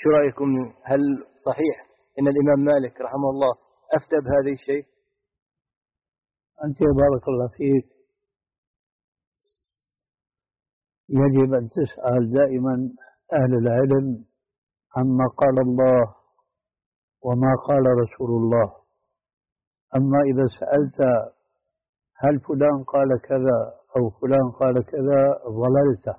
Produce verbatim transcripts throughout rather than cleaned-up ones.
شو رأيكم؟ هل صحيح أن الإمام مالك رحمه الله أفتى بهذا الشيء؟ أنت بارك الله فيك يجب أن تسأل دائما أهل العلم عما قال الله وما قال رسول الله. أما إذا سألت هل فلان قال كذا أو فلان قال كذا ضللت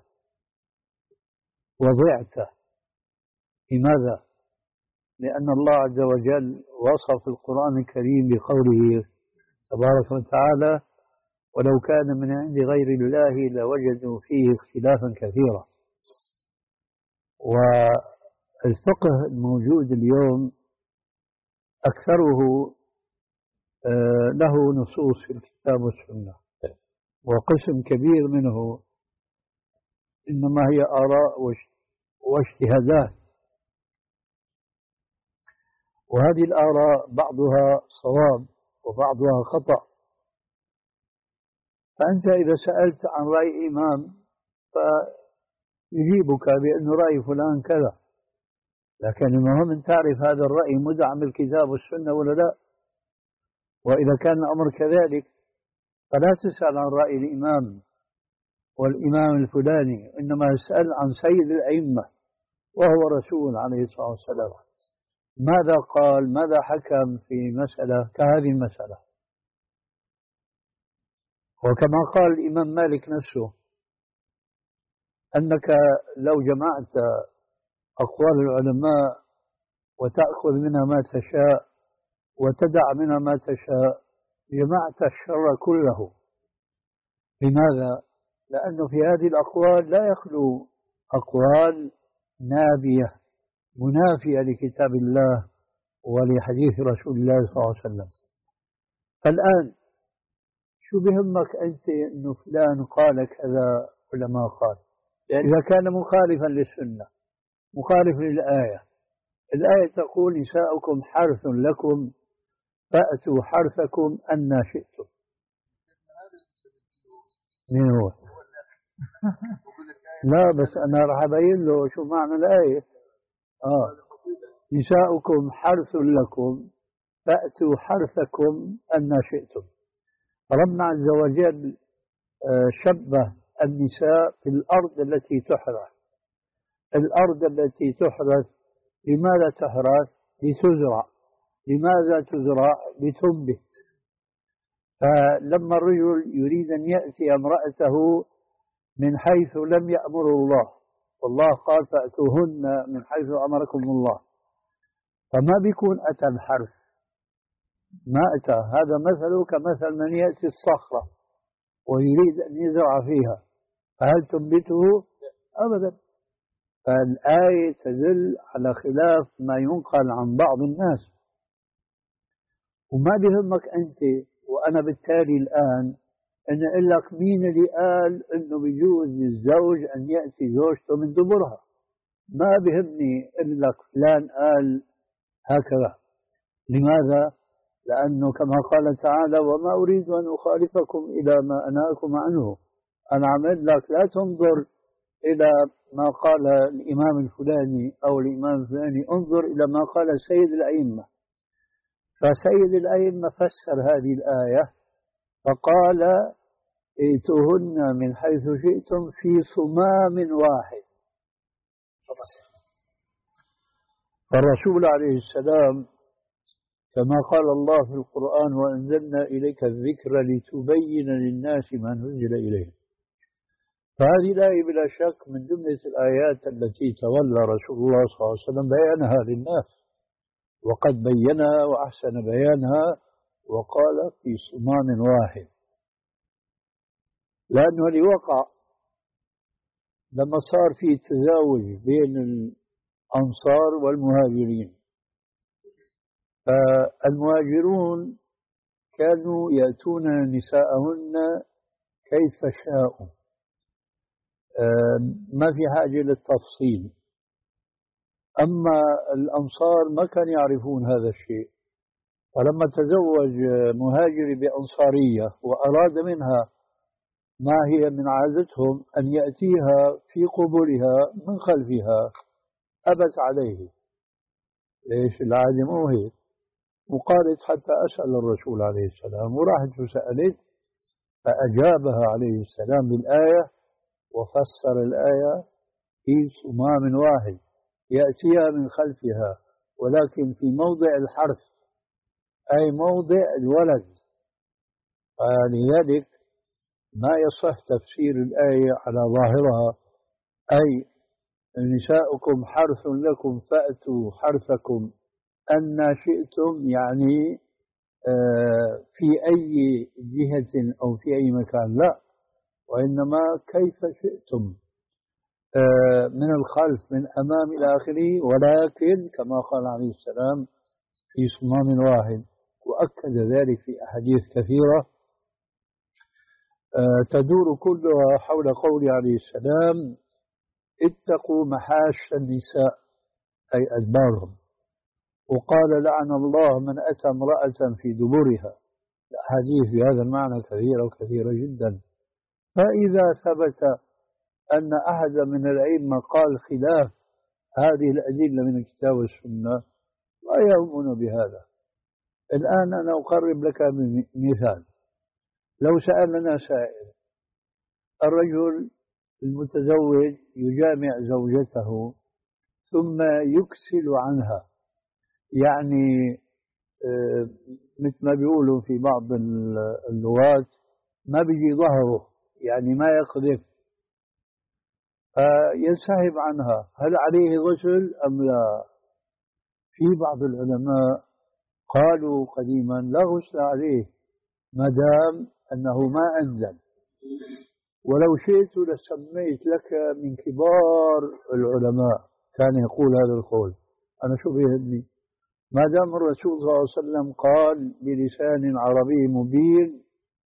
وضعت. لماذا؟ لأن الله عز وجل وصف القرآن الكريم بقوله تبارك وتعالى ولو كان من عند غير الله لوجدوا فيه اختلافا كثيرا. والفقه الموجود اليوم أكثره له نصوص في الكتاب والسنة، وقسم كبير منه إنما هي آراء واجتهادات، وهذه الآراء بعضها صواب وبعضها خطأ. فأنت إذا سألت عن رأي إمام فيجيبك بأن رأي فلان كذا، لكن المهم أن تعرف هذا الرأي مدعم بالكتاب والسنة ولا لا. وإذا كان الأمر كذلك فلا تسأل عن رأي الإمام والإمام الفلاني، إنما اسأل عن سيد الأئمة وهو رسول عليه الصلاة والسلام، ماذا قال، ماذا حكم في مسألة كهذه المسألة. وكما قال الإمام مالك نفسه أنك لو جمعت أقوال العلماء وتأخذ منها ما تشاء وتدع منها ما تشاء جمعت الشر كله. لماذا؟ لأنه في هذه الأقوال لا يخلو أقوال نابية منافية لكتاب الله ولحديث رسول الله صلى الله عليه وسلم. فالآن شو بهمك أنت أنه فلان قال كذا ولا ما قال؟ إذا كان مخالفا للسنة مخالف للآية، الآية تقول نساؤكم حرث لكم فأتوا حرثكم أن شئتم. مين هو؟ لا بس أنا راح أبين له شو معنى الآية. آه نساؤكم حرث لكم فأتوا حرثكم أن شئتم. ربنا عز وجل شبه النساء في الأرض التي تحرث. الأرض التي تحرث لماذا تحرث؟ لتزرع. لماذا تزرع؟ لتنبت. فلما الرجل يريد أن يأتي امرأته من حيث لم يأمر الله، والله قال فأتوهن من حيث أمركم الله، فما بيكون أتى الحرث، ما أتى. هذا مثله كمثل من يأتي الصخرة ويريد أن يزرع فيها، فهل تنبته؟ أبدا. فالآية تدل على خلاف ما ينقل عن بعض الناس، وما بهمك أنت وأنا بالتالي الآن أن أقول لك مين اللي قال أنه بيجوز للزوج أن يأتي زوجته من دبرها. ما بهمني أقول لك فلان قال هكذا. لماذا؟ لأنه كما قال تعالى وما أريد أن أخالفكم إلى ما أنهاكم عنه. أنا عمل لك لا تنظر إلى ما قال الإمام الفلاني أو الإمام الفلاني، انظر إلى ما قال سيد الأئمة. فسيد الأئمة فسر هذه الآية فقال ائتوهن من حيث شئتم في صمام واحد. فالرسول عليه السلام كما قال الله في القرآن وأنزلنا إليك الذكر لتبين للناس ما نزل إليهم. فهذه الآية بلا شك من جملة الآيات التي تولى رسول الله صلى الله عليه وسلم بيانها للناس، وقد بينها وأحسن بيانها وقال في صمام واحد. لأنه اللي وقع لما صار في تزاوج بين الأنصار والمهاجرين، فالمهاجرون كانوا يأتون نساءهن كيف شاءوا، ما في حاجة للتفصيل. أما الأنصار ما كانوا يعرفون هذا الشيء، فلما تزوج مهاجر بأنصارية وأراد منها ما هي من عادتهم أن يأتيها في قبولها من خلفها أبت عليه. ليش؟ العادة مو هيك. وقالت حتى أسأل الرسول عليه السلام، وراحت وسألت فأجابها عليه السلام بالآية، وفسر الآية في صمام واحد يأتيها من خلفها، ولكن في موضع الحرف، أي موضع الولد. فلذلك ما يصح تفسير الآية على ظاهرها، أي نساؤكم حرث لكم فأتوا حرثكم أن شئتم، يعني في أي جهة أو في أي مكان، لا، وإنما كيف شئتم، من الخلف من أمام إلى آخره، ولكن كما قال عليه السلام في صمام واحد. وأكد ذلك في أحاديث كثيرة تدور كلها حول قول عليه السلام: اتقوا محاش النساء، أي أدبارهم. وقال: لعن الله من أتى امرأة في دبرها. الأحاديث بهذا المعنى كثيرة وكثيرة جدا. فإذا ثبت أن أحد من الأئمة قال خلاف هذه الأدلة من الكتاب والسنة لا يهمنا بهذا. الآن أنا أقرب لك مثال. لو سألنا سائل: الرجل المتزوج يجامع زوجته ثم يكسل عنها، يعني مثل ما بيقولوا في بعض اللغات ما بيجي ظهره، يعني ما يقذف، ينسحب عنها، هل عليه غسل أم لا؟ في بعض العلماء قالوا قديما لا غسل عليه ما دام أنه ما أنزل. ولو شئت لسميت لك من كبار العلماء كان يقول هذا القول، أنا شو بيهمني ما دام الرسول صلى الله عليه وسلم قال بلسان عربي مبين: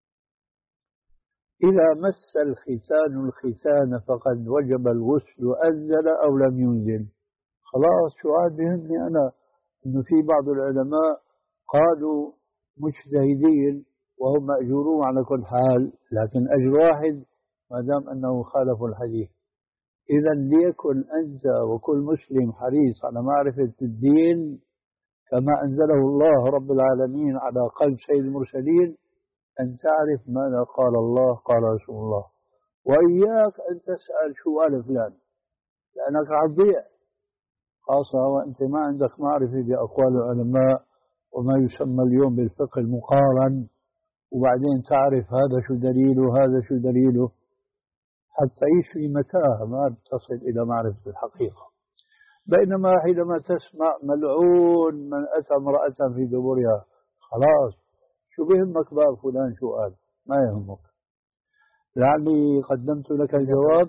إذا مس الختان الختان فقد وجب الغسل أنزل أو لم ينزل. خلاص، شو عاد بيهمني أنا إنه في بعض العلماء قالوا مجتهدين وهم مأجورون على كل حال، لكن أجر واحد ما دام أنه خالفوا الحديث. إذا ليكن أنت وكل مسلم حريص على معرفة الدين كما أنزله الله رب العالمين على قلب سيد المرسلين، أن تعرف ماذا قال الله قال رسول الله، وإياك أن تسأل شو قال فلان، لأنك هتضيع، خاصة وأنت ما عندك معرفة بأقوال العلماء وما يسمى اليوم بالفقه المقارن، وبعدين تعرف هذا شو دليله هذا شو دليله، حتعيش في متاهة ما بتصل إلى معرفة الحقيقة. بينما حينما تسمع ملعون من أتى امرأة في دبرها، خلاص شو بيهمك بقى فلان شو قال، ما يهمك. لعلي قدمت لك الجواب.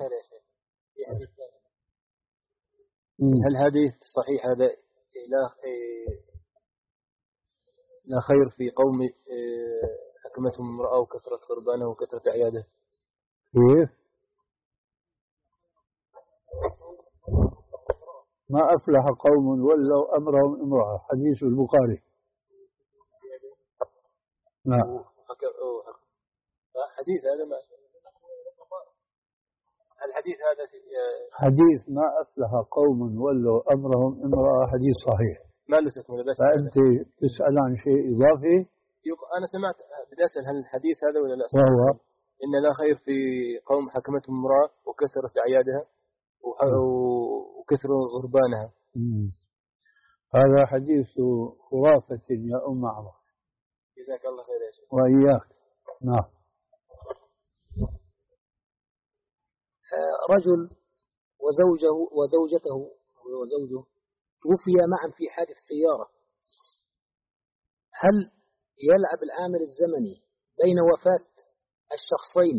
هل حديث صحيح هذا لا لا خير في قوم حكمتهم امرأة وكثرة قربانه وكثرة عياده؟ كيف؟ ما أفلح قوم ولوا أمرهم امرأة، حديث البخاري. نعم. حديث هذا ما الحديث هذا حديث ما أفلح قوم ولوا أمرهم امرأة، حديث صحيح. ما له تكمل بس. فأنت تسأل عن شيء إضافي؟ أنا سمعت بدي أسأل هل الحديث هذا ولا لا؟ وهو إن لا خير في قوم حكمتهم امرأة وكثرت عيادها وكثر غربانها. مم. هذا حديث خرافة يا أم عمر. جزاك الله خير يا شيخ. وإياك. نعم. رجل وزوجه وزوجته وزوجه توفيا معا في حادث سيارة، هل يلعب العامل الزمني بين وفاة الشخصين،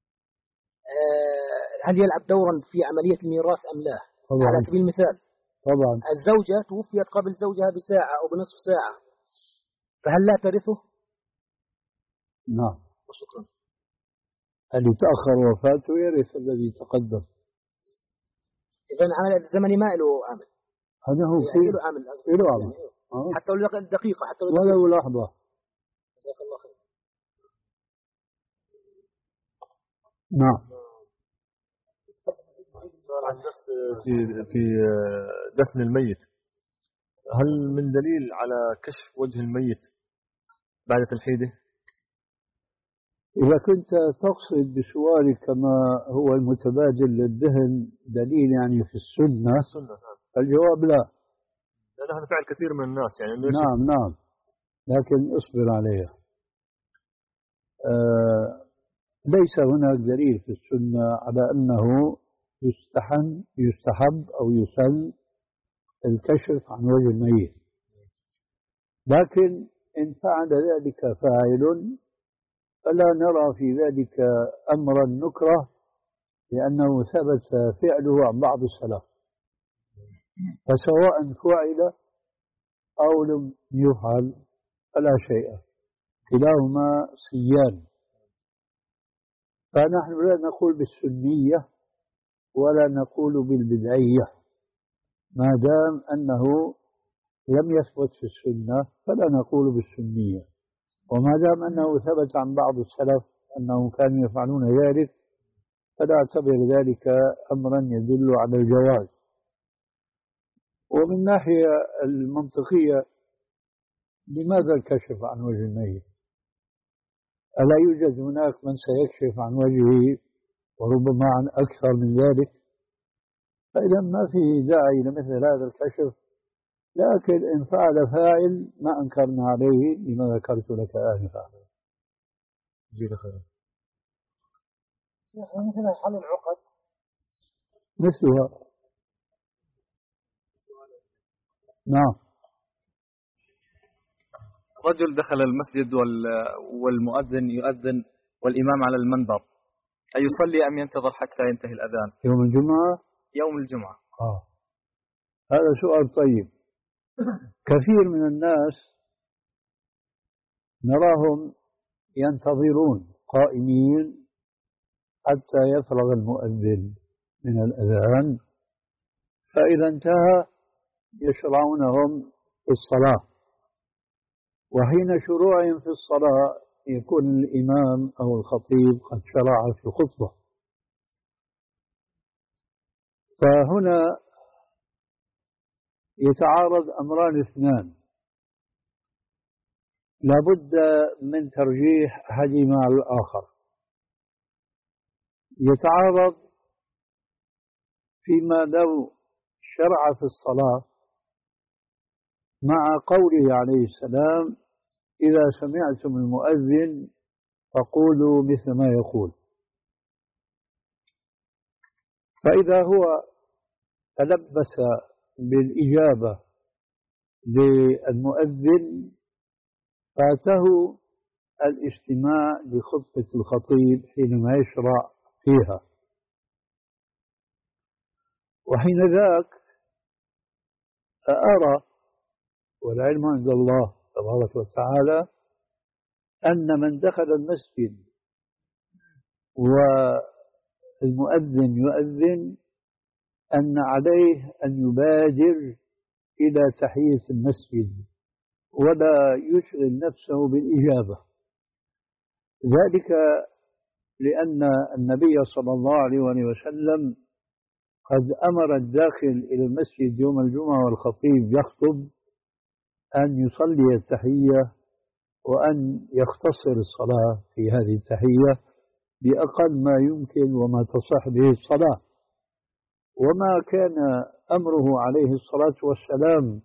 هل يلعب دورا في عملية الميراث أم لا؟ طبعا. على سبيل المثال طبعا الزوجة توفيت قبل زوجها بساعة أو بنصف ساعة، فهل لا ترثه؟ نعم. وشكرا. اللي تأخر وفاته يرث الذي تقدم. إذن عمل الزمني ما له عامل. هذا هو يعني له عامل. له عامل. يعني حتى لو دقيقة حتى لو دقيقة. ولو لحظة. جزاك الله خير. نعم. عن نفس في في دفن الميت، هل من دليل على كشف وجه الميت بعد تلحيده؟ إذا كنت تقصد بسؤالك ما هو المتبادل للدهن دليل يعني في السنة، السنة الجواب لا. لأن هذا فعل كثير من الناس يعني. نعم نعم، لكن اصبر عليها. آه ليس هناك دليل في السنة على أنه يستحن يستحب أو يسن الكشف عن وجه الميت، لكن إن فعل ذلك فاعل فلا نرى في ذلك أمرا نكره، لأنه ثبت فعله عن بعض السلف، فسواء فعل أو لم يفعل فلا شيء، كلاهما صيان. فنحن لا نقول بالسنية ولا نقول بالبدعية، ما دام أنه لم يثبت في السنة فلا نقول بالسنية، وما دام أنه ثبت عن بعض السلف أنهم كانوا يفعلون ذلك فلا أعتبر ذلك أمرا يدل على الجواز. ومن ناحية المنطقية، لماذا الكشف عن وجه الميت؟ ألا يوجد هناك من سيكشف عن وجهه وربما عن أكثر من ذلك؟ فإذا ما فيه داعي لمثل هذا الكشف، لكن إن فعل فاعل ما أنكرنا عليه لما ذكرت لك آنفا. جزيلا خير. مثل حل العقد مثلها. نعم. رجل دخل المسجد والمؤذن يؤذن والإمام على المنبر، أيصلي أم ينتظر حتى ينتهي الأذان؟ يوم الجمعة؟ يوم الجمعة. آه. هذا سؤال طيب. كثير من الناس نراهم ينتظرون قائمين حتى يفرغ المؤذن من الأذان، فإذا انتهى يشرعونهم في الصلاة، وحين شروعهم في الصلاة يكون الإمام أو الخطيب قد شرع في الخطبة. فهنا يتعارض أمران اثنان، لابد من ترجيح أحدهما على الآخر. يتعارض فيما لو شرع في الصلاة مع قوله عليه السلام: إذا سمعتم المؤذن فقولوا مثل ما يقول. فإذا هو تلبس بالإجابة للمؤذن فاته الاستماع لخطبة الخطيب حينما يشرع فيها، وحين ذاك أرى والعلم عند الله تبارك وتعالى أن من دخل المسجد والمؤذن يؤذن أن عليه أن يبادر إلى تحية المسجد ولا يشغل نفسه بالإجابة، ذلك لأن النبي صلى الله عليه وسلم قد أمر الداخل إلى المسجد يوم الجمعة والخطيب يخطب أن يصلي التحية وأن يختصر الصلاة في هذه التحية بأقل ما يمكن وما تصح به الصلاة. وما كان أمره عليه الصلاة والسلام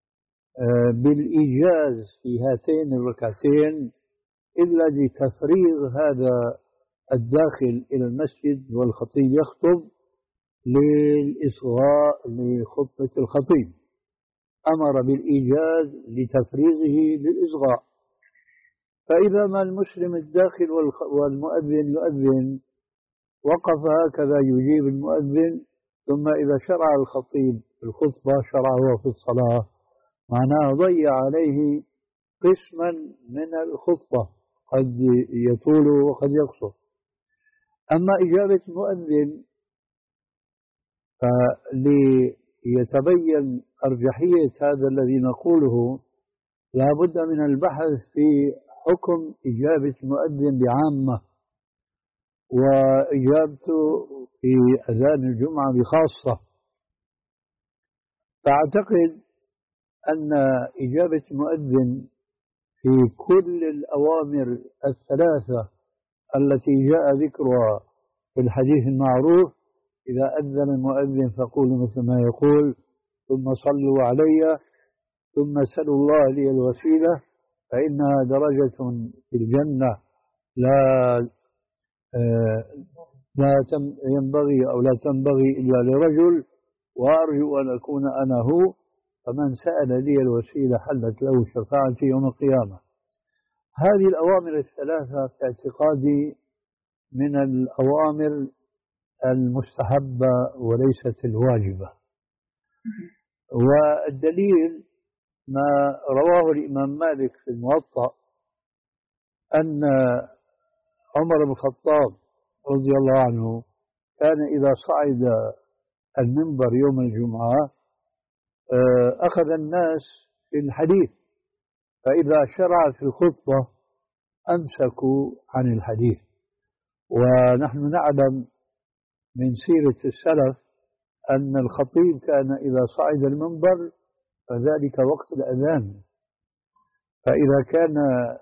بالإيجاز في هاتين الركعتين إلا لتفريغ هذا الداخل إلى المسجد والخطيب يخطب للإصغاء لخطبة الخطيب، أمر بالإيجاز لتفريغه للإصغاء. فإذا ما المسلم الداخل والمؤذن يؤذن وقف هكذا يجيب المؤذن، ثم إذا شرع الخطيب الخطبة شرعه في الصلاة، معناه ضيع عليه قسما من الخطبة قد يطول وقد يقصر. أما إجابة المؤذن فليتبين أرجحية هذا الذي نقوله لا بد من البحث في حكم إجابة المؤذن بعامة، وإجابته في أذان الجمعة بخاصة. فأعتقد أن إجابة المؤذن في كل الأوامر الثلاثة التي جاء ذكرها في الحديث المعروف: إذا أذن المؤذن فقولوا مثل ما يقول، ثم صلوا علي، ثم سلوا الله لي الوسيلة فإنها درجة في الجنة لا لا ينبغي أو لا تنبغي إلا لرجل، وأرجو أن أكون أنا هو، فمن سأل لي الوسيلة حلت له شفاعتي يوم القيامة. هذه الأوامر الثلاثة في اعتقادي من الأوامر المستحبة وليست الواجبة. والدليل ما رواه الإمام مالك في الموطأ أن عمر بن الخطاب رضي الله عنه كان إذا صعد المنبر يوم الجمعة أخذ الناس في الحديث، فإذا شرع في الخطبة أمسكوا عن الحديث. ونحن نعلم من سيرة السلف أن الخطيب كان إذا صعد المنبر فذلك وقت الأذان، فإذا كان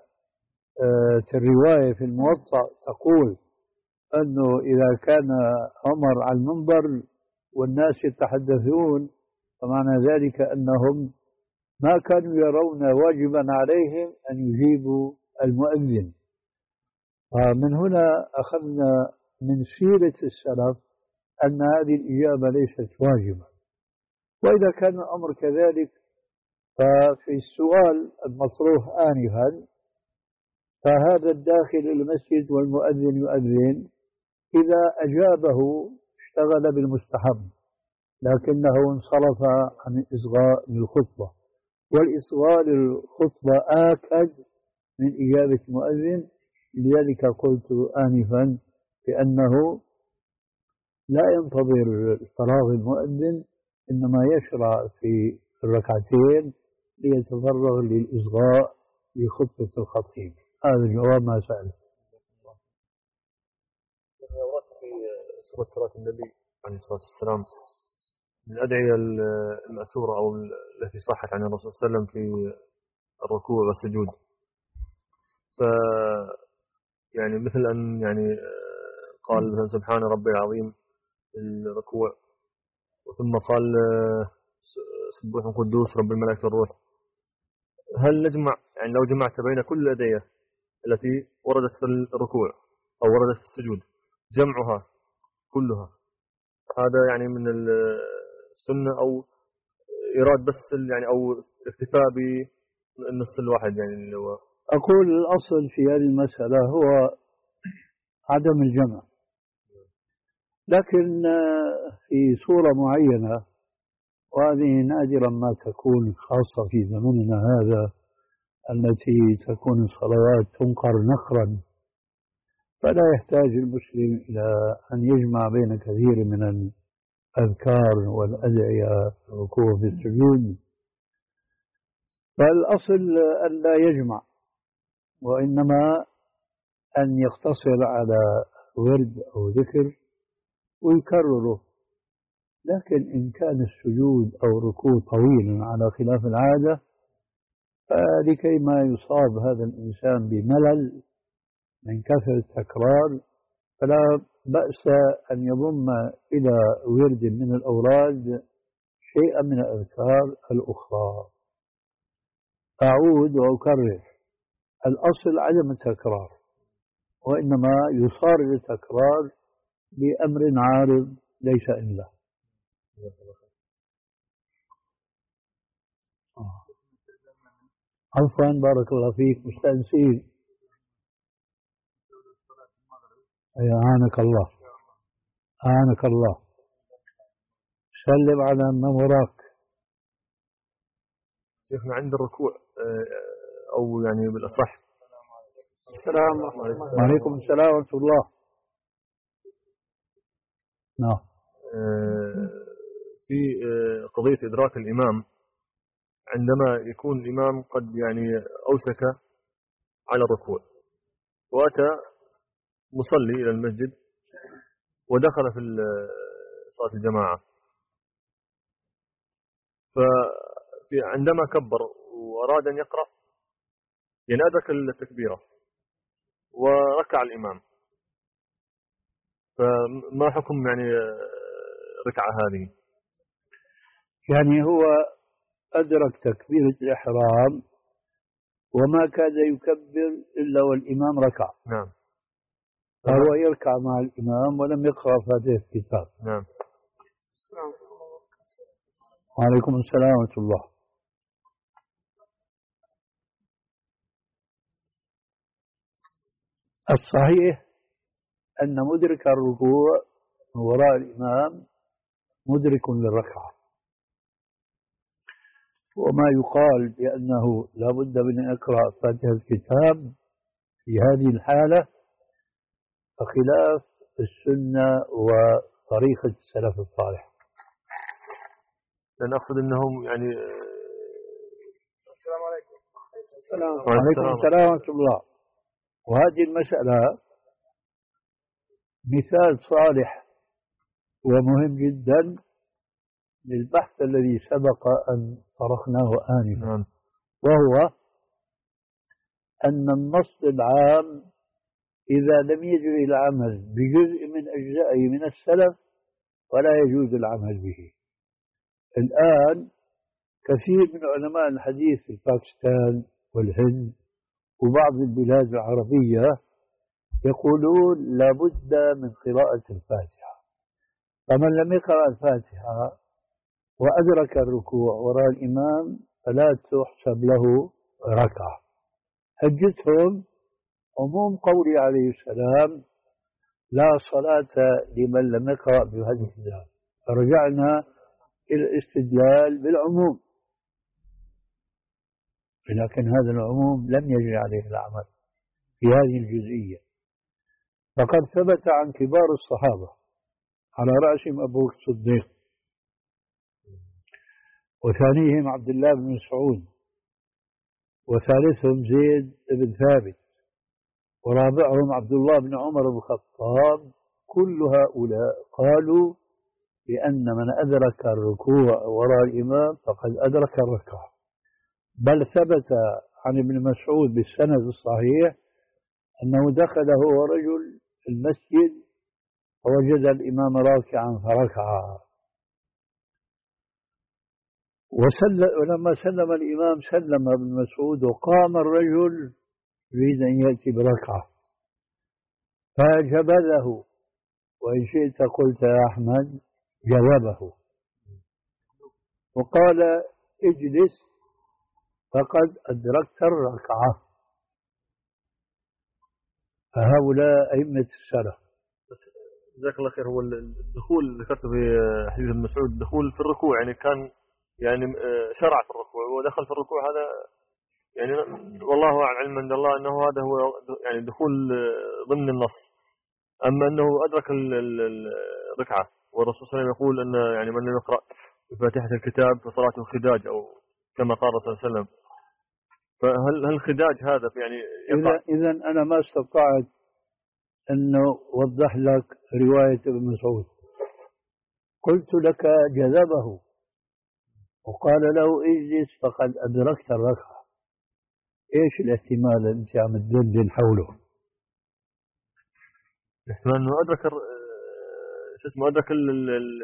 الرواية في الموطأ تقول أنه إذا كان عمر على المنبر والناس يتحدثون فمعنى ذلك أنهم ما كانوا يرون واجبا عليهم أن يجيبوا المؤذن. ومن هنا أخذنا من سيرة السلف أن هذه الإجابة ليست واجبة. وإذا كان الأمر كذلك ففي السؤال المطروح آنفا، فهذا الداخل المسجد والمؤذن يؤذن إذا أجابه اشتغل بالمستحب، لكنه انصرف عن الإصغاء للخطبة، والإصغاء للخطبة آكد من إجابة المؤذن. لذلك قلت آنفا بأنه لا ينتظر فراغ المؤذن، إنما يشرع في الركعتين ليتفرغ للإصغاء لخطبة الخطيب. هذا جواب ما سألت. ورد في سورة صلاة النبي عليه الصلاة والسلام من الأدعية المأثورة أو التي صحت عن الرسول صلى الله عليه وسلم في الركوع والسجود، ف يعني مثل أن يعني قال مثلا سبحان ربي العظيم في الركوع، وثم قال سبوح قدوس رب الملائكة والروح. هل نجمع يعني لو جمعت بين كل الأدعية التي وردت في الركوع أو وردت في السجود جمعها كلها، هذا يعني من السنة أو إراد بس يعني أو اكتفاء بالنص الواحد يعني اللي هو؟ أقول الأصل في هذه المسألة هو عدم الجمع، لكن في صورة معينة، وهذه نادرا ما تكون خاصة في زمننا هذا التي تكون الصلوات تنقر نقرا، فلا يحتاج المسلم إلى أن يجمع بين كثير من الأذكار والأدعية في الركوع في السجود. فالأصل أن لا يجمع، وإنما أن يقتصر على ورد أو ذكر ويكرره. لكن إن كان السجود أو الركوع طويلا على خلاف العادة، فلكي ما يصاب هذا الإنسان بملل من كثرة التكرار فلا بأس أن يضم إلى ورد من الأوراد شيئا من الأذكار الأخرى. أعود وأكرر، الأصل عدم التكرار، وإنما يصار للتكرار بأمر عارض ليس إلا. عفوا بارك الله فيك، مستأنسين. أعانك الله أعانك الله. سلم على من وراك. شيخنا عند الركوع أو يعني بالأصح السلام عليكم. السلام ورحمة الله. نعم. في قضية إدراك الإمام عندما يكون الإمام قد يعني أوسك على الركوع وأتى مصلي إلى المسجد ودخل في صلاة الجماعة، فعندما كبر وأراد أن يقرأ يعني أدرك التكبيرة وركع الإمام، فما حكم يعني ركعة هذه؟ يعني هو أدرك تكبيرة الإحرام وما كاد يكبر إلا والإمام ركع. نعم. فهو يركع مع الإمام ولم يقرأ فاتحة الكتاب. نعم. وعليكم السلام ورحمة الله. الصحيح أن مدرك الركوع وراء الإمام مدرك للركعة، وما يقال بأنه لا بد من أن يقرأ فاتحة الكتاب في هذه الحالة فخلاف السنة وطريقة السلف الصالح. لأن أقصد أنهم يعني السلام عليكم. وعليكم السلام ورحمة الله. وهذه المسألة مثال صالح ومهم جدا للبحث الذي سبق أن طرحناه آنفا، وهو أن النص العام إذا لم يجري العمل بجزء من أجزائه من السلف ولا يجوز العمل به. الآن كثير من علماء الحديث في باكستان والهند وبعض البلاد العربية يقولون لا بد من قراءة الفاتحة، فمن لم يقرأ الفاتحة وأدرك الركوع وراء الإمام فلا تحسب له ركعة. حجتهم عموم قوله عليه السلام لا صلاة لمن لم يقرأ بهذه الكتاب، فرجعنا إلى الاستدلال بالعموم، لكن هذا العموم لم يجري عليه العمل في هذه الجزئية. فقد ثبت عن كبار الصحابة على رأسهم أبو بكر الصديق، وثانيهم عبد الله بن مسعود، وثالثهم زيد بن ثابت، ورابعهم عبد الله بن عمر بن الخطاب. كل هؤلاء قالوا بأن من أدرك الركوع وراء الإمام فقد أدرك الركعة، بل ثبت عن ابن مسعود بالسند الصحيح أنه دخل هو رجل المسجد فوجد الإمام راكعا فركع، ولما سلم الإمام سلم ابن مسعود وقام الرجل يريد أن يأتي بركعة فجبله، وإن شئت قلت يا أحمد جذبه، وقال اجلس فقد أدركت الركعة. فهؤلاء أئمة السلف. جزاك الله خير. هو الدخول ذكرته في حديث ابن مسعود الدخول في الركوع يعني كان يعني شرع في الركوع ودخل في الركوع، هذا يعني والله أعلم علم عند الله أنه هذا هو يعني دخول ضمن النص. أما أنه أدرك الركعة والرسول صلى الله عليه وسلم يقول أن يعني من يقرأ بفاتحة الكتاب فصلاته خداج أو كما قال الرسول صلى الله عليه وسلم، فهل هل الخداج هذا يعني يقع؟ إذا أنا ما استطعت أنه وضح لك رواية ابن مسعود. قلت لك جذبه وقال له اجلس فقد أدركت الركعة. إيش الاحتمال اللي أنت عم تدلل حوله؟ احتمال أنه أدرك شو اسمه أدرك ال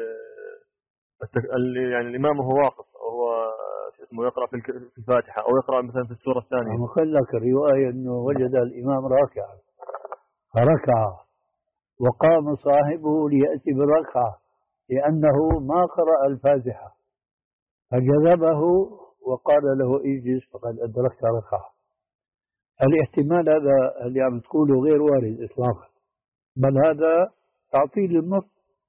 ال يعني الإمام وهو واقف أو هو شو اسمه يقرأ في الفاتحة أو يقرأ مثلا في السورة الثانية. أنا قال لك الرواية أنه وجد الإمام راكعا فركع وقام صاحبه ليأتي بالركعة لأنه ما قرأ الفاتحة فجذبه وقال له اجلس فقد أدركت ركعة. الاحتمال هذا اللي عم تقوله غير وارد إطلاقا، بل هذا تعطيل للنص.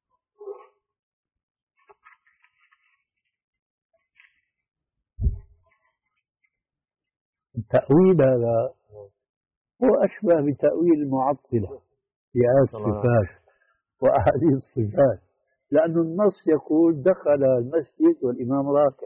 التأويل هذا هو أشبه بتأويل المعطلة في آيات الصفات وأحاديث الصفات، لأن النص يقول دخل المسجد والإمام راكع،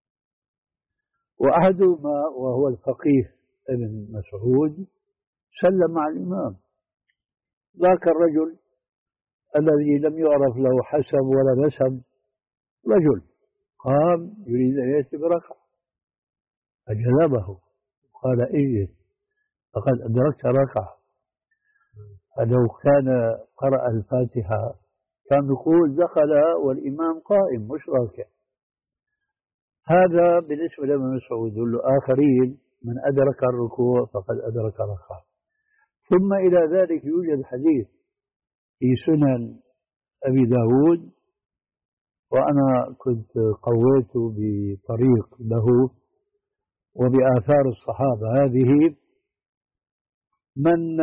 وأحدهما وهو الفقيه ابن مسعود سلم مع الإمام ذاك الرجل الذي لم يعرف له حسب ولا نسب، رجل قام يريد أن يأتي بركعة فجذبه قال إيه فقد أدركت ركعة. فلو كان قرأ الفاتحة كان يقول دخل والإمام قائم مش راكع. هذا بالنسبة لابن مسعود والآخرين من أدرك الركوع فقد أدرك ركعة. ثم إلى ذلك يوجد حديث في سنن أبي داود، وأنا كنت قويت بطريق له وبآثار الصحابة هذه: من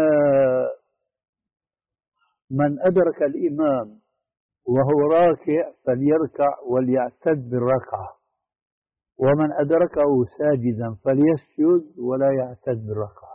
من أدرك الإمام وهو راكع فليركع وليعتد بالركعة، ومن أدركه ساجدا فليسجد ولا يعتد بالركعة.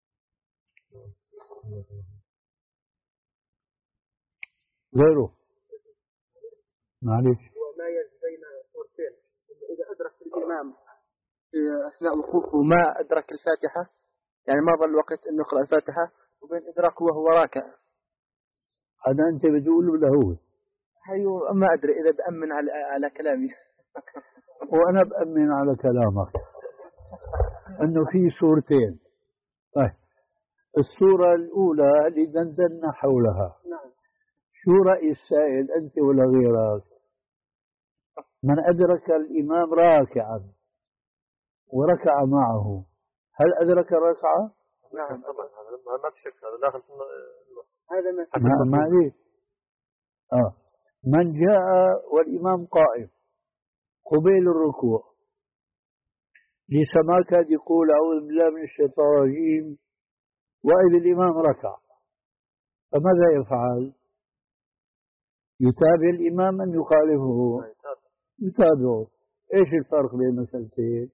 غيره معلش وما بين صورتين، إذا أدرك الإمام أثناء وقوفه ما أدرك الفاتحة، يعني ما ظل وقت أن يقرأ الفاتحة، وبين إدراكه وهو راكع. هذا أنت بتقول ولا هو؟ أيوة ما أدري إذا بأمن على على كلامي. وأنا بأمن على كلامك أنه في صورتين. طيب الصورة الأولى اللي دندنا حولها، نعم. شو رأي السائل أنت ولا غيرك؟ من أدرك الإمام راكعا وركع معه هل أدرك الركعة؟ نعم طبعا، هذا ما في شك، هذا داخل في النص. هذا ما ما عليه. آه من جاء والإمام قائم قبيل الركوع لسما كاد يقول أعوذ بالله من الشيطان الرجيم وإذا الإمام ركع، فماذا يفعل؟ يتابع الإمام أم يخالفه؟ يتابعه. إيش الفرق بين المسألتين؟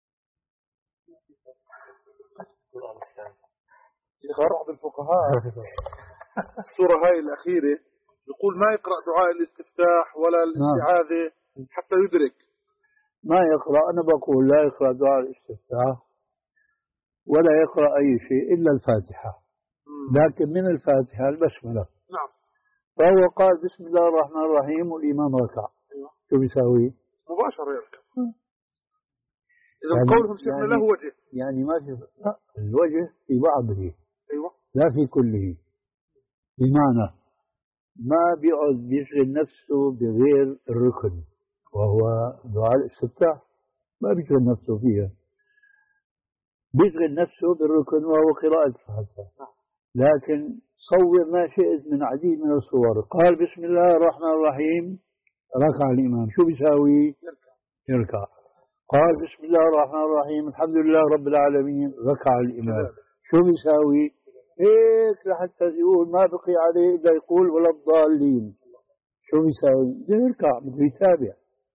بعض الفقهاء السورة هاي الأخيرة يقول ما يقرأ دعاء الاستفتاح ولا الاستعاذة حتى يدرك. ما يقرأ، أنا بقول لا يقرأ دعاء الاستفتاح ولا يقرأ أي شيء إلا الفاتحة، لكن من الفاتحة البسملة. نعم. فهو قال بسم الله الرحمن الرحيم والإمام ركع. أيوة. شو بيساوي؟ مباشرة يركع. إذا يعني قولهم شيخنا يعني له وجه. يعني ما في لا، الوجه في بعضه. أيوة. لا في كله. بمعنى ما بيقعد بيشغل نفسه بغير الركن وهو دعاء الاستفتاح، ما بيشغل نفسه فيها، بيشغل نفسه بالركن وهو قراءة الفاتحة. لكن صور ما شئت من عديد من الصور. قال بسم الله الرحمن الرحيم ركع الإمام، شو بيساوي؟ يركع. قال بسم الله الرحمن الرحيم الحمد لله رب العالمين ركع الإمام، شو بيساوي؟ هيك لحتى يقول ما بقي عليه إلا يقول ولا الضالين، شو بيساوي؟ يركع بده يتابع.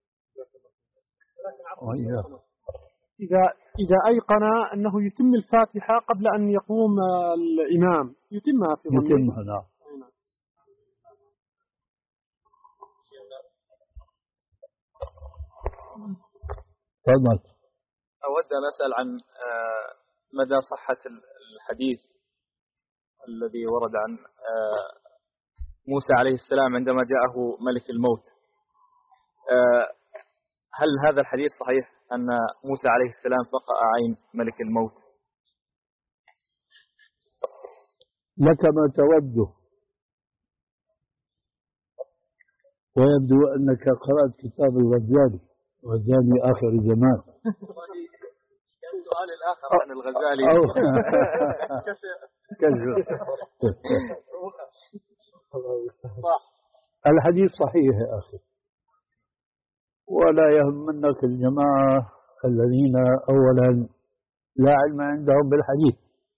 إذا إذا أيقن أنه يتم الفاتحة قبل أن يقوم الإمام يتمها في ظنه. يتمها نعم. تفضل. أود أن أسأل عن مدى صحة الحديث الذي ورد عن موسى عليه السلام عندما جاءه ملك الموت. هل هذا الحديث صحيح أن موسى عليه السلام فقأ عين ملك الموت؟ لك ما توده، ويبدو أنك قرأت كتاب الغزالي، الغزالي آخر الزمان. السؤال الآخر عن الغزالي. الحديث صحيح يا أخي، ولا يهمنك الجماعة الذين أولا لا علم عندهم بالحديث،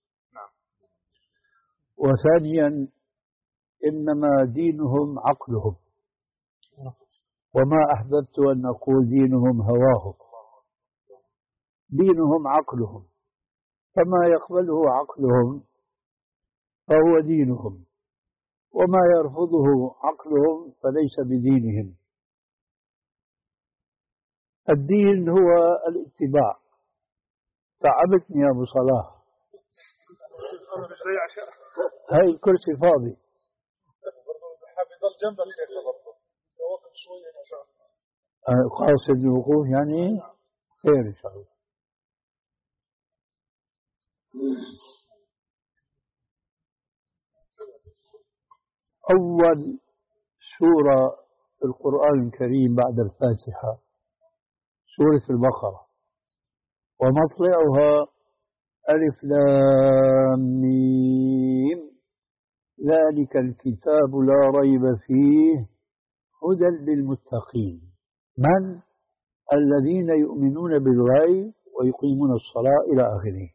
وثانيا إنما دينهم عقلهم، وما أحببت أن أقول دينهم هواهم، دينهم عقلهم، فما يقبله عقلهم فهو دينهم، وما يرفضه عقلهم فليس بدينهم. الدين هو الاتباع. تعبتني يا أبو صلاح. هاي الكرسي فاضي. حاب يضل جنب الشيخ برضه وقت شوية إن شاء الله. قاصد الوقوف يعني خير إن شاء الله. أول سورة في القرآن الكريم بعد الفاتحة سورة البقرة، ومطلعها ألف لام ميم ذلك الكتاب لا ريب فيه هدى للمتقين من الذين يؤمنون بالغيب ويقيمون الصلاة إلى آخره.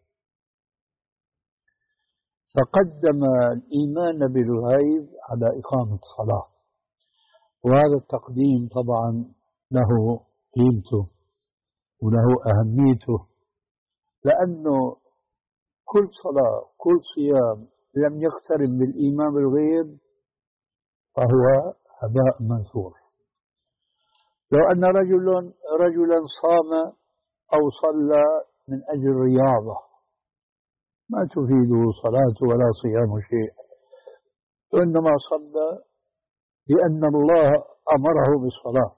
فقدم الإيمان بالغيب على إقامة الصلاة، وهذا التقديم طبعا له قيمته وله أهميته، لأنه كل صلاة كل صيام لم يقترن بالإيمان بالغيب فهو هباء منثور. لو أن رجل رجلا صام أو صلى من أجل رياضة ما تفيده صلاته ولا صيام شيء، وإنما صلى لأن الله أمره بالصلاة.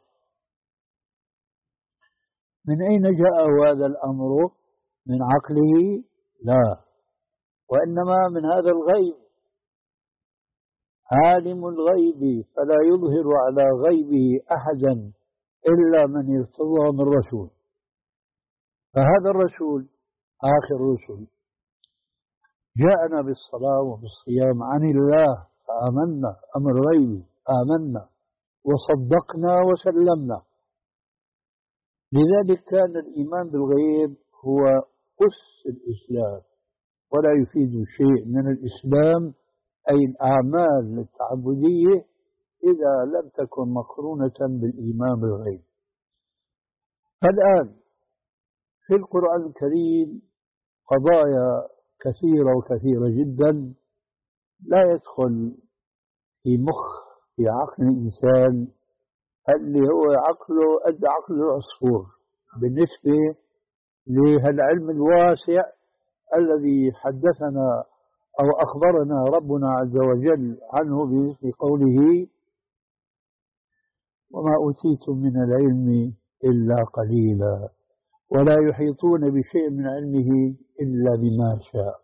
من أين جاء هذا الأمر؟ من عقله؟ لا، وإنما من هذا الغيب. عالم الغيب فلا يظهر على غيبه أحدا إلا من ارتضى من رسول، فهذا الرسول آخر الرسل جاءنا بالصلاة وبالصيام عن الله فآمنا، أمر غيبي آمنا وصدقنا وسلمنا. لذلك كان الإيمان بالغيب هو أس الإسلام، ولا يفيد شيء من الإسلام أي الأعمال التعبدية إذا لم تكن مقرونة بالإيمان بالغيب. الآن في القرآن الكريم قضايا كثيرة وكثيرة جدا لا يدخل في مخ في عقل الإنسان اللي هو عقله قد عقل العصفور بالنسبة لهالعلم الواسع الذي حدثنا أو أخبرنا ربنا عز وجل عنه بمثل قوله وما أوتيتم من العلم إلا قليلا ولا يحيطون بشيء من علمه إلا بما شاء.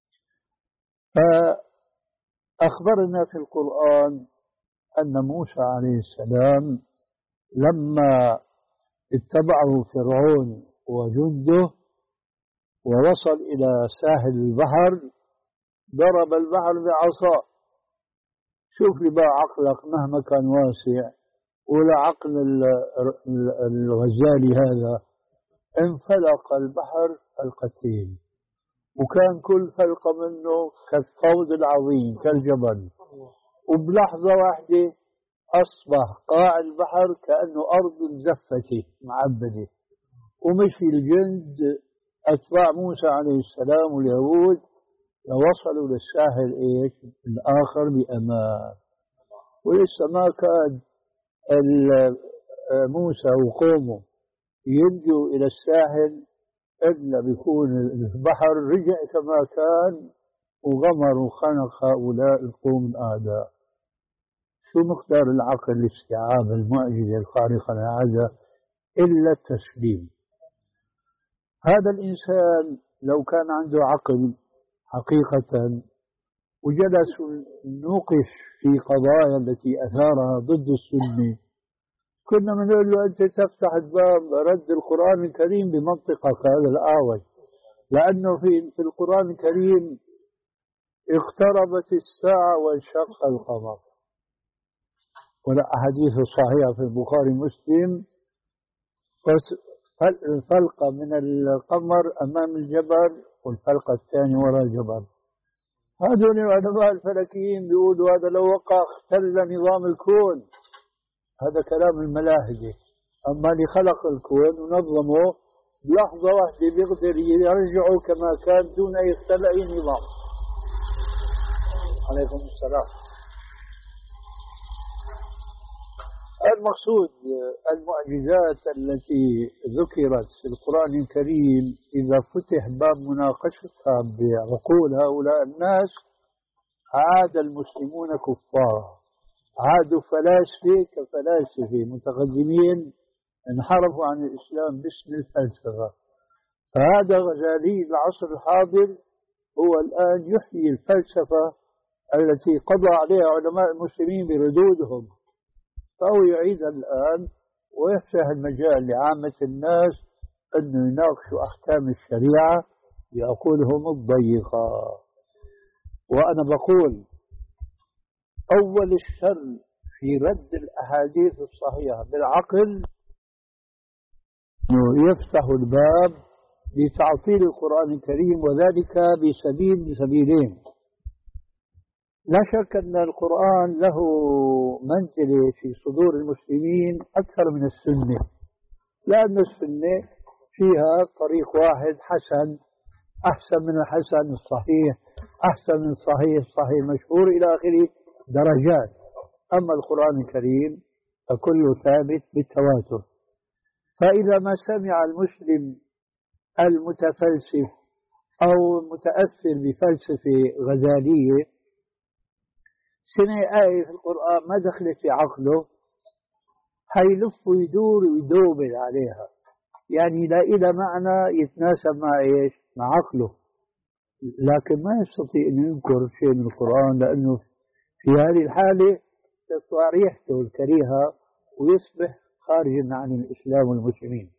فأخبرنا في القرآن أن موسى عليه السلام لما اتبعه فرعون وجنده ووصل إلى ساحل البحر ضرب البحر بعصا. شوف لي بقى عقلك مهما كان واسع ولا عقل الغزالي هذا، انفلق البحر فلقتين، وكان كل فلقة منه كالطود العظيم كالجبل، وبلحظة واحدة أصبح قاع البحر كأنه أرض مزفتة معبدة. ومشي الجند أتباع موسى عليه السلام واليهود وصلوا للساحل إيش الآخر بأمان، ولسه ما كان موسى وقومه يلجوا إلى الساحل إلا بيكون البحر رجع كما كان وغمر وخنق هؤلاء القوم الأعداء. شو مقدار العقل الاستيعاب المعجزة الخارقة للعادة إلا التسليم. هذا الإنسان لو كان عنده عقل حقيقة وجلس نوقش في قضايا التي أثارها ضد السنة كنا بنقول له أنت تفتح الباب رد القرآن الكريم بمنطقك هذا الأعوج، لأنه في في القرآن الكريم اقتربت الساعة وانشق القمر، والأحاديث الصحيحة في البخاري ومسلم الفلقة من القمر أمام الجبل والفلقة الثانية وراء الجبل. هذول العلماء الفلكيين بيقولوا هذا لو وقع اختل نظام الكون، هذا كلام الملاحدة. أما اللي خلق الكون ونظمه بلحظة واحدة بيقدر يرجعه كما كان دون أن يختل أي نظام. عليكم السلام. المقصود المعجزات التي ذكرت في القرآن الكريم إذا فتح باب مناقشتها بعقول هؤلاء الناس عاد المسلمون كفارا، عادوا فلاسفة كفلاسفة متقدمين انحرفوا عن الإسلام باسم الفلسفة. فهذا غزالي العصر الحاضر هو الآن يحيي الفلسفة التي قضى عليها علماء المسلمين بردودهم، فهو يعيدها الآن ويفتح المجال لعامة الناس أنه يناقشوا أحكام الشريعة بعقولهم الضيقة. وأنا بقول أول الشر في رد الأحاديث الصحيحة بالعقل أنه يفتح الباب لتعطيل القرآن الكريم، وذلك بسبيل سبيلين. لا شك أن القرآن له منزلة في صدور المسلمين أكثر من السنة، لأن السنة فيها طريق واحد حسن، أحسن من الحسن الصحيح، أحسن من الصحيح الصحيح مشهور إلى آخره درجات. أما القرآن الكريم فكله ثابت بالتواتر. فإذا ما سمع المسلم المتفلسف أو متأثر بفلسفة غزالية سمع آية في القرآن ما دخلت في عقله، حيلف ويدور ويدوبل عليها، يعني لا إلى معنى يتناسب مع إيش؟ مع عقله، لكن ما يستطيع أن ينكر شيء من القرآن، لأنه في هذه الحالة تطلع ريحته الكريهة ويصبح خارجا عن الإسلام والمسلمين.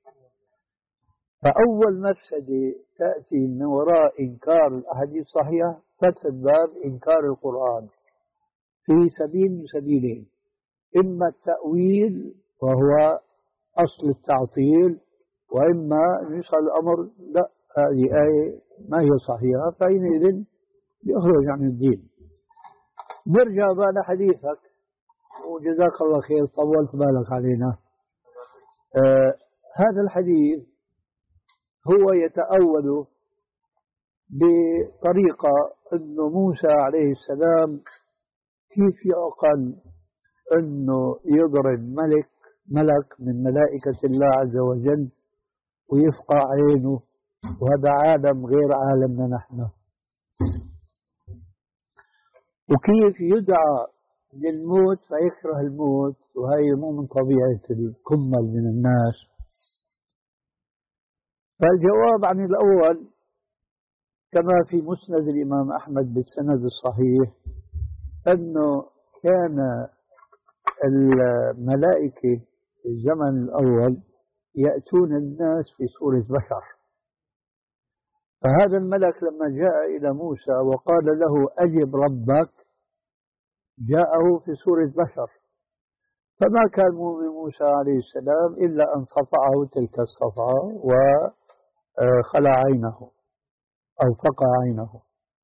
فأول مفسدة تأتي من وراء إنكار الأحاديث الصحيحة فتح باب إنكار القرآن في سبيل من سبيلين: إما التأويل وهو أصل التعطيل، وإما يصل الأمر لا هذه آية ما هي صحيحة، فحينئذ يخرج عن الدين. نرجع بقى لحديثك، وجزاك الله خير طولت بالك علينا. آه هذا الحديث هو يتأول بطريقة أنه موسى عليه السلام كيف يعقل أنه يضرب ملك ملك من ملائكة الله عز وجل ويفقع عينه، وهذا عالم غير عالمنا نحن، وكيف يدعى للموت فيكره الموت، وهي مو من طبيعة الكمل من الناس. فالجواب عن الأول كما في مسند الإمام أحمد بالسند الصحيح أنه كان الملائكة في الزمن الأول يأتون الناس في صورة بشر، فهذا الملك لما جاء إلى موسى وقال له أجب ربك جاءه في صورة بشر، فما كان من موسى عليه السلام إلا أن صفعه تلك الصفعة وخلع عينه أو فقع عينه.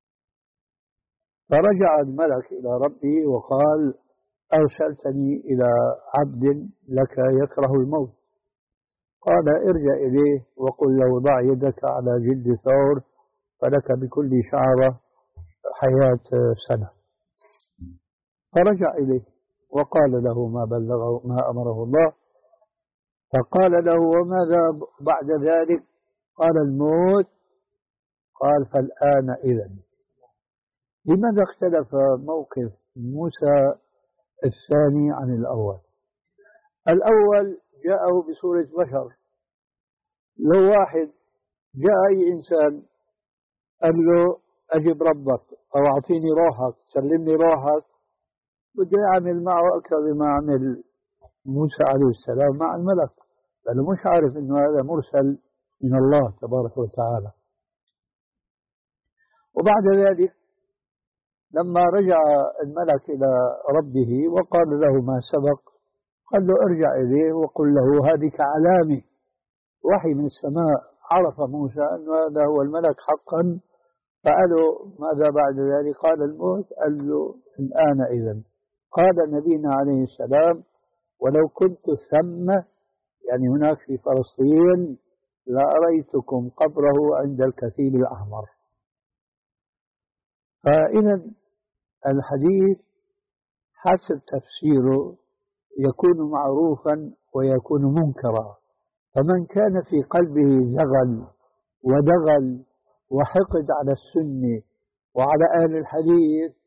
فرجع الملك إلى ربه وقال أرسلتني إلى عبد لك يكره الموت، قال ارجع إليه وقل له ضع يدك على جلد ثور فلك بكل شعرة حياة سنة. فرجع إليه وقال له ما بلغه ما أمره الله، فقال له وماذا بعد ذلك؟ قال الموت. قال فالآن إذن. لماذا اختلف موقف موسى الثاني عن الأول؟ الأول جاءه بصورة بشر، لو واحد جاء أي إنسان قال له أجب ربك أو أعطيني روحك سلمني روحك، بده يعمل معه أكثر مما عمل موسى عليه السلام مع الملك، لأنه مش عارف إنه هذا مرسل من الله تبارك وتعالى. وبعد ذلك لما رجع الملك إلى ربه وقال له ما سبق، قال له ارجع إليه وقل له هذه كعلامة وحي من السماء، عرف موسى أن هذا هو الملك حقا. فقالوا ماذا بعد ذلك؟ قال الموت. قال له الآن إذن. قال نبينا عليه السلام ولو كنت ثم، يعني هناك في فلسطين، لأريتكم قبره عند الكثيب الأحمر. فإذا الحديث حسب تفسيره يكون معروفا ويكون منكرا، فمن كان في قلبه زغل ودغل وحقد على السنة وعلى أهل الحديث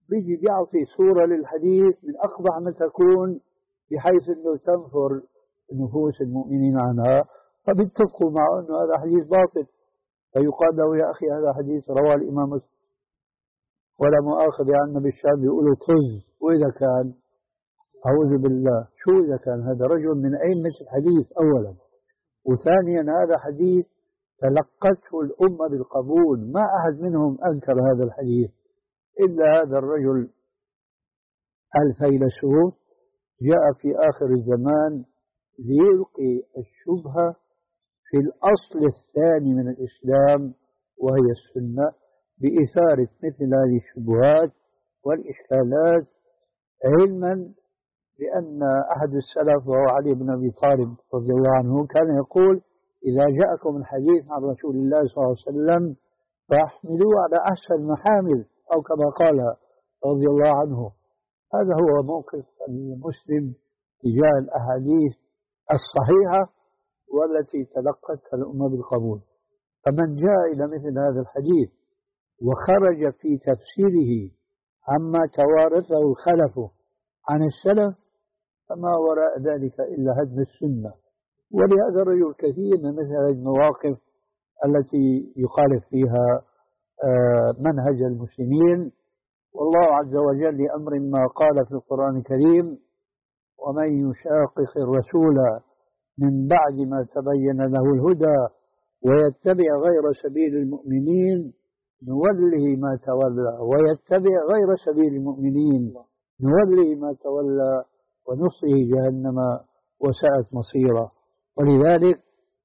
بيجي بيعطي صورة للحديث من أقبح ما تكون، بحيث أنه تنفر نفوس المؤمنين عنها، فبيتفقوا معه أنه هذا حديث باطل، فيقال له يا أخي هذا حديث رواه الإمام مسلم، ولا مؤاخذة عنا بالشام بيقولوا طز. وإذا كان أعوذ بالله، شو إذا كان هذا رجل من أئمة الحديث أولا، وثانيا هذا حديث تلقته الأمة بالقبول، ما أحد منهم أنكر هذا الحديث إلا هذا الرجل الفيلسوف جاء في آخر الزمان ليلقي الشبهة في الأصل الثاني من الإسلام وهي السنة، بإثارة مثل هذه الشبهات والإشكالات، علما بأن أحد السلف وهو علي بن أبي طالب رضي الله عنه كان يقول إذا جاءكم الحديث عن رسول الله صلى الله عليه وسلم فاحملوه على أحسن محامل، أو كما قال رضي الله عنه. هذا هو موقف المسلم تجاه الأحاديث الصحيحة والتي تلقتها الأمة بالقبول. فمن جاء إلى مثل هذا الحديث وخرج في تفسيره عما توارثه الخلف عن السلف فما وراء ذلك إلا هدم السنة. ولهذا الرجل كثير من مثل هذه المواقف التي يخالف فيها منهج المسلمين. والله عز وجل لأمر ما قال في القرآن الكريم ومن يشاقق الرسول من بعد ما تبين له الهدى ويتبع غير سبيل المؤمنين نوله ما تولى ويتبع غير سبيل المؤمنين نوله ما تولى ونصله جهنم وساءت مصيرا. ولذلك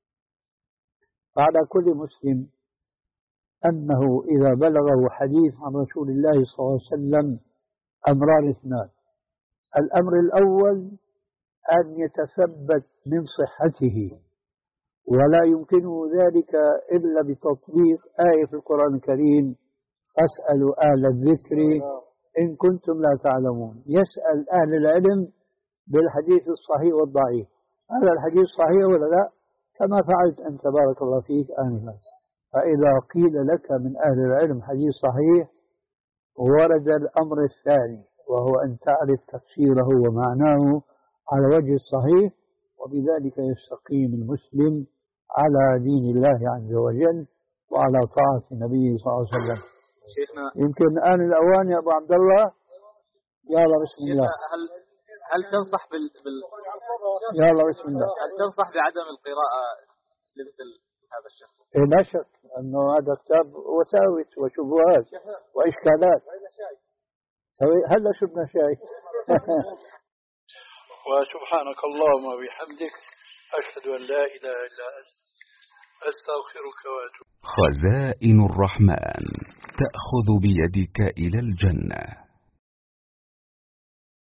على كل مسلم أنه إذا بلغه حديث عن رسول الله صلى الله عليه وسلم أمران اثنان: الأمر الأول أن يتثبت من صحته، ولا يمكنه ذلك إلا بتطبيق آية في القرآن الكريم فاسألوا أهل الذكر إن كنتم لا تعلمون. يسأل أهل العلم بالحديث الصحيح والضعيف، هذا الحديث صحيح ولا لا، كما فعلت أنت بارك الله فيك آنفا. فإذا قيل لك من أهل العلم حديث صحيح ورد الأمر الثاني وهو أن تعرف تفسيره ومعناه على وجه الصحيح، وبذلك يستقيم المسلم على دين الله عز وجل وعلى طاعة النبي صلى الله عليه وسلم. شيخنا يمكن الآن الأوان يا أبو عبد الله، يلا بسم الله. هل هل تنصح بال, بال... يلا بسم الله. هل تنصح بعدم القراءة لمثل هذا الشخص؟ إيه لا شك أنه هذا كتاب وساوس وشبهات وإشكالات. هلا شربنا شاي. وسبحانك اللهم وبحمدك أشهد أن لا إله إلا أنت أستغفرك وأتوب. خزائن الرحمن تأخذ بيدك إلى الجنة.